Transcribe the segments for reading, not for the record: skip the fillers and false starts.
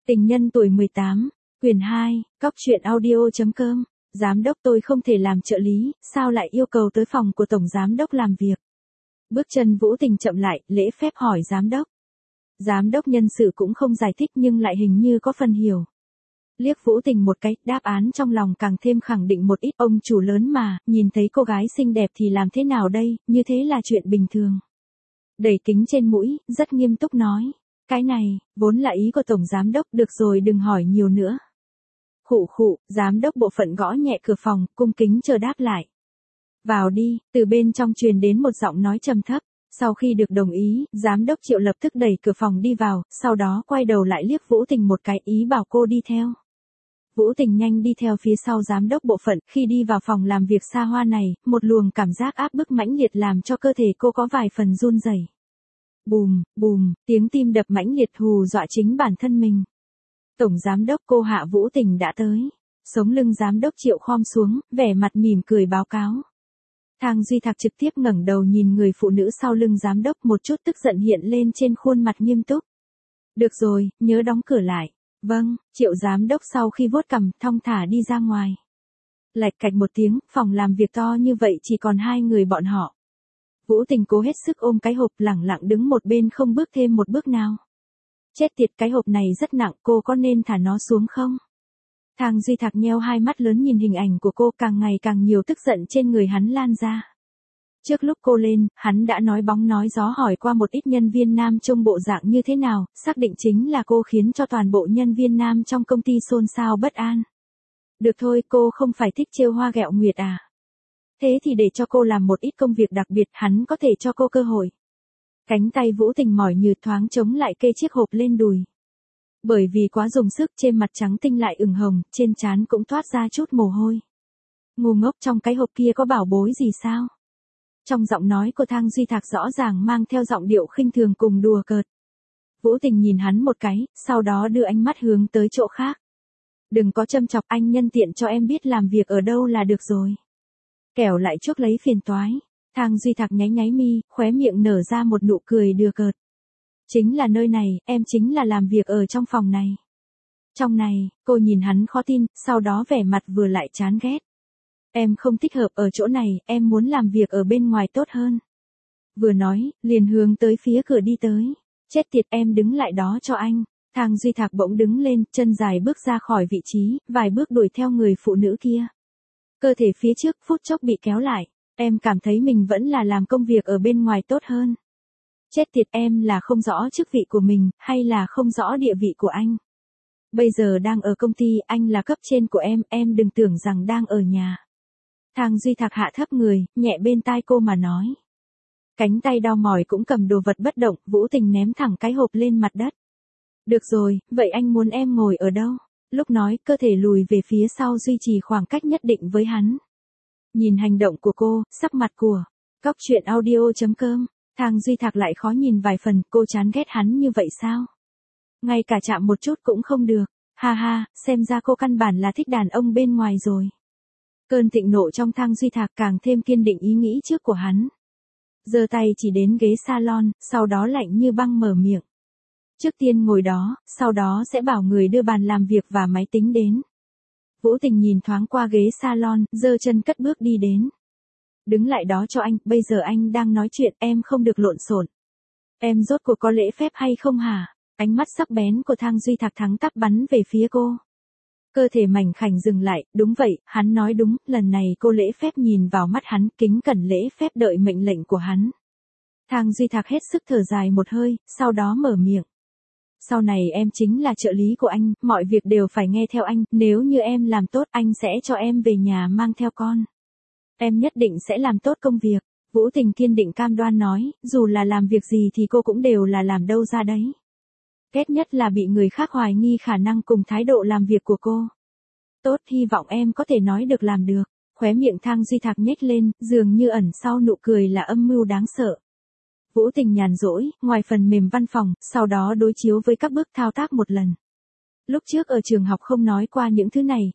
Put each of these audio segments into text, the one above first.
Tình nhân tuổi 18, quyển 2, cóc truyện audio.com, giám đốc tôi không thể làm trợ lý, sao lại yêu cầu tới phòng của tổng giám đốc làm việc. Bước chân Vũ Tình chậm lại, lễ phép hỏi giám đốc. Giám đốc nhân sự cũng không giải thích nhưng lại hình như có phần hiểu. Liếc Vũ Tình một cái, đáp án trong lòng càng thêm khẳng định một ít, ông chủ lớn mà, nhìn thấy cô gái xinh đẹp thì làm thế nào đây, như thế là chuyện bình thường. Đẩy kính trên mũi, rất nghiêm túc nói. Cái này, vốn là ý của tổng giám đốc, được rồi đừng hỏi nhiều nữa. Khụ khụ, giám đốc bộ phận gõ nhẹ cửa phòng, cung kính chờ đáp lại. Vào đi, từ bên trong truyền đến một giọng nói trầm thấp. Sau khi được đồng ý, giám đốc Triệu lập tức đẩy cửa phòng đi vào, sau đó quay đầu lại liếc Vũ Tình một cái, ý bảo cô đi theo. Vũ Tình nhanh đi theo phía sau giám đốc bộ phận, khi đi vào phòng làm việc xa hoa này, một luồng cảm giác áp bức mãnh liệt làm cho cơ thể cô có vài phần run rẩy. Bùm, bùm, tiếng tim đập mãnh liệt hù dọa chính bản thân mình. Tổng giám đốc cô Hạ Vũ Tình đã tới. Sống lưng giám đốc Triệu khom xuống, vẻ mặt mỉm cười báo cáo. Thang Duy Thạc trực tiếp ngẩng đầu nhìn người phụ nữ sau lưng giám đốc, một chút tức giận hiện lên trên khuôn mặt nghiêm túc. Được rồi, nhớ đóng cửa lại. Vâng, Triệu giám đốc sau khi vuốt cằm, thong thả đi ra ngoài. Lạch cạch một tiếng, phòng làm việc to như vậy chỉ còn hai người bọn họ. Vũ Tình cố hết sức ôm cái hộp, lẳng lặng đứng một bên không bước thêm một bước nào. Chết tiệt, cái hộp này rất nặng, cô có nên thả nó xuống không? Thang Duy Thạc nheo hai mắt lớn nhìn hình ảnh của cô, càng ngày càng nhiều tức giận trên người hắn lan ra. Trước lúc cô lên, hắn đã nói bóng nói gió hỏi qua một ít nhân viên nam trông bộ dạng như thế nào, xác định chính là cô khiến cho toàn bộ nhân viên nam trong công ty xôn xao bất an. Được thôi, cô không phải thích trêu hoa ghẹo nguyệt à? Thế thì để cho cô làm một ít công việc đặc biệt, hắn có thể cho cô cơ hội. Cánh tay Vũ Tình mỏi như thoáng chống lại kê chiếc hộp lên đùi. Bởi vì quá dùng sức, trên mặt trắng tinh lại ửng hồng, trên trán cũng toát ra chút mồ hôi. Ngu ngốc, trong cái hộp kia có bảo bối gì sao? Trong giọng nói của Thang Duy Thạc rõ ràng mang theo giọng điệu khinh thường cùng đùa cợt. Vũ Tình nhìn hắn một cái, sau đó đưa ánh mắt hướng tới chỗ khác. Đừng có châm chọc, anh nhân tiện cho em biết làm việc ở đâu là được rồi. Kẻo lại chuốc lấy phiền toái. Thang Duy Thạc nháy nháy mi, khóe miệng nở ra một nụ cười đùa cợt. Chính là nơi này, em chính là làm việc ở trong phòng này. Trong này, cô nhìn hắn khó tin, sau đó vẻ mặt vừa lại chán ghét. Em không thích hợp ở chỗ này, em muốn làm việc ở bên ngoài tốt hơn. Vừa nói, liền hướng tới phía cửa đi tới. Chết tiệt, em đứng lại đó cho anh. Thang Duy Thạc bỗng đứng lên, chân dài bước ra khỏi vị trí, vài bước đuổi theo người phụ nữ kia. Cơ thể phía trước phút chốc bị kéo lại. Em cảm thấy mình vẫn là làm công việc ở bên ngoài tốt hơn. Chết tiệt, em là không rõ chức vị của mình, hay là không rõ địa vị của anh. Bây giờ đang ở công ty, anh là cấp trên của em đừng tưởng rằng đang ở nhà. Thang Duy Thạc hạ thấp người, nhẹ bên tai cô mà nói. Cánh tay đau mỏi cũng cầm đồ vật bất động, Vũ Tình ném thẳng cái hộp lên mặt đất. Được rồi, vậy anh muốn em ngồi ở đâu? Lúc nói, cơ thể lùi về phía sau duy trì khoảng cách nhất định với hắn. Nhìn hành động của cô, sắc mặt của cóc truyện audio.com, Thang Duy Thạc lại khó nhìn vài phần, cô chán ghét hắn như vậy sao? Ngay cả chạm một chút cũng không được, ha ha, xem ra cô căn bản là thích đàn ông bên ngoài rồi. Cơn thịnh nộ trong Thang Duy Thạc càng thêm kiên định ý nghĩ trước của hắn. Giơ tay chỉ đến ghế salon, sau đó lạnh như băng mở miệng. Trước tiên ngồi đó, sau đó sẽ bảo người đưa bàn làm việc và máy tính đến. Vũ Tình nhìn thoáng qua ghế salon, giơ chân cất bước đi đến. Đứng lại đó cho anh, bây giờ anh đang nói chuyện, em không được lộn xộn. Em rốt cuộc có lễ phép hay không hả? Ánh mắt sắc bén của Thang Duy Thạc thẳng tắp bắn về phía cô. Cơ thể mảnh khảnh dừng lại, đúng vậy, hắn nói đúng, lần này cô lễ phép nhìn vào mắt hắn, kính cẩn lễ phép đợi mệnh lệnh của hắn. Thang Duy Thạc hết sức thở dài một hơi, sau đó mở miệng. Sau này em chính là trợ lý của anh, mọi việc đều phải nghe theo anh, nếu như em làm tốt anh sẽ cho em về nhà mang theo con. Em nhất định sẽ làm tốt công việc. Vũ Tình kiên định cam đoan nói, dù là làm việc gì thì cô cũng đều là làm đâu ra đấy. Ghét nhất là bị người khác hoài nghi khả năng cùng thái độ làm việc của cô. Tốt, hy vọng em có thể nói được làm được. Khóe miệng Thang Duy Thạc nhếch lên, dường như ẩn sau nụ cười là âm mưu đáng sợ. Vũ Tình nhàn rỗi, ngoài phần mềm văn phòng, sau đó đối chiếu với các bước thao tác một lần. Lúc trước ở trường học không nói qua những thứ này,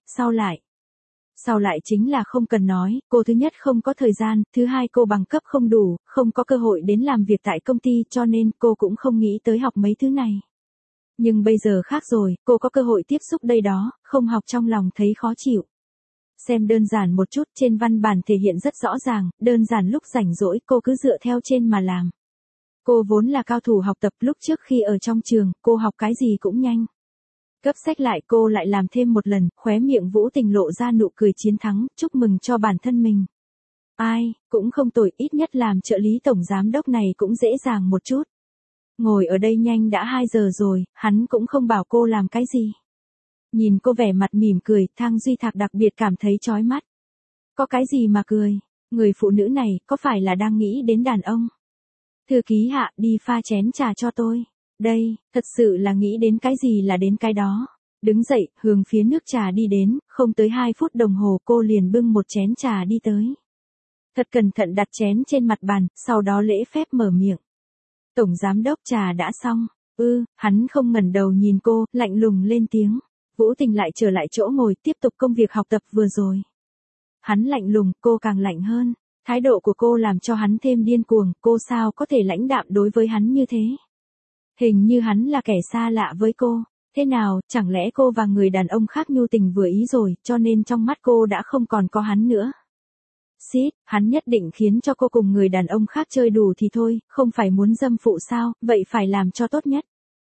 Sau lại chính là không cần nói, cô thứ nhất không có thời gian, thứ hai cô bằng cấp không đủ, không có cơ hội đến làm việc tại công ty cho nên cô cũng không nghĩ tới học mấy thứ này. Nhưng bây giờ khác rồi, cô có cơ hội tiếp xúc đây đó, không học trong lòng thấy khó chịu. Xem đơn giản một chút, trên văn bản thể hiện rất rõ ràng, đơn giản lúc rảnh rỗi cô cứ dựa theo trên mà làm. Cô vốn là cao thủ học tập, lúc trước khi ở trong trường, cô học cái gì cũng nhanh. Cấp sách lại cô lại làm thêm một lần, khóe miệng Vũ Tình lộ ra nụ cười chiến thắng, chúc mừng cho bản thân mình. Ai, cũng không tồi, ít nhất làm trợ lý tổng giám đốc này cũng dễ dàng một chút. Ngồi ở đây nhanh đã 2 giờ rồi, hắn cũng không bảo cô làm cái gì. Nhìn cô vẻ mặt mỉm cười, Thang Duy Thạc đặc biệt cảm thấy chói mắt. Có cái gì mà cười, người phụ nữ này có phải là đang nghĩ đến đàn ông? Thư ký Hạ, đi pha chén trà cho tôi. Đây, thật sự là nghĩ đến cái gì là đến cái đó. Đứng dậy, hướng phía nước trà đi đến, không tới 2 phút đồng hồ cô liền bưng một chén trà đi tới. Thật cẩn thận đặt chén trên mặt bàn, sau đó lễ phép mở miệng. Tổng giám đốc trà đã xong. Hắn không ngẩng đầu nhìn cô, lạnh lùng lên tiếng. Vũ Tình lại trở lại chỗ ngồi, tiếp tục công việc học tập vừa rồi. Hắn lạnh lùng, cô càng lạnh hơn. Thái độ của cô làm cho hắn thêm điên cuồng, cô sao có thể lãnh đạm đối với hắn như thế? Hình như hắn là kẻ xa lạ với cô. Thế nào, chẳng lẽ cô và người đàn ông khác nhu tình vừa ý rồi, cho nên trong mắt cô đã không còn có hắn nữa? Xít, hắn nhất định khiến cho cô cùng người đàn ông khác chơi đủ thì thôi, không phải muốn dâm phụ sao, vậy phải làm cho tốt nhất.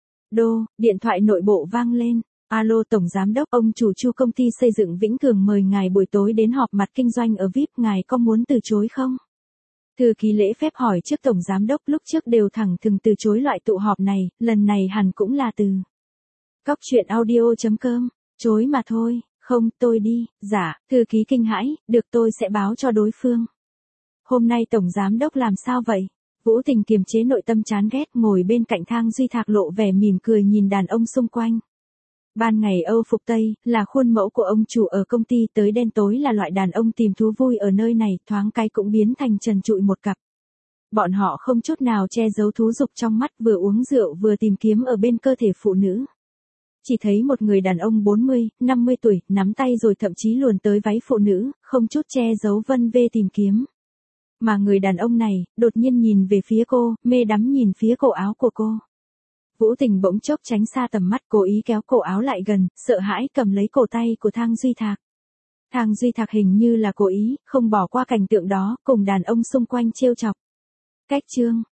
Điện thoại nội bộ vang lên. Alo Tổng Giám đốc, ông chủ Chu công ty xây dựng Vĩnh Cường mời ngài buổi tối đến họp mặt kinh doanh ở VIP, ngài có muốn từ chối không? Thư ký lễ phép hỏi trước Tổng Giám đốc, lúc trước đều thẳng thừng từ chối loại tụ họp này, lần này hẳn cũng là từ. Cóc truyện audio.com, chối mà thôi, không, tôi đi, dạ, thư ký kinh hãi, được tôi sẽ báo cho đối phương. Hôm nay Tổng Giám đốc làm sao vậy? Vũ Tình kiềm chế nội tâm chán ghét, ngồi bên cạnh Thang Duy Thạc lộ vẻ mỉm cười nhìn đàn ông xung quanh. Ban ngày Âu phục Tây, là khuôn mẫu của ông chủ ở công ty, tới đen tối là loại đàn ông tìm thú vui ở nơi này, thoáng cái cũng biến thành trần trụi một cặp. Bọn họ không chút nào che giấu thú dục trong mắt, vừa uống rượu vừa tìm kiếm ở bên cơ thể phụ nữ. Chỉ thấy một người đàn ông 40, 50 tuổi, nắm tay rồi thậm chí luồn tới váy phụ nữ, không chút che giấu vân vê tìm kiếm. Mà người đàn ông này, đột nhiên nhìn về phía cô, mê đắm nhìn phía cổ áo của cô. Vũ Tình bỗng chốc tránh xa tầm mắt, cố ý kéo cổ áo lại gần, sợ hãi cầm lấy cổ tay của Thang Duy Thạc. Thang Duy Thạc hình như là cố ý, không bỏ qua cảnh tượng đó, cùng đàn ông xung quanh trêu chọc. Cách chương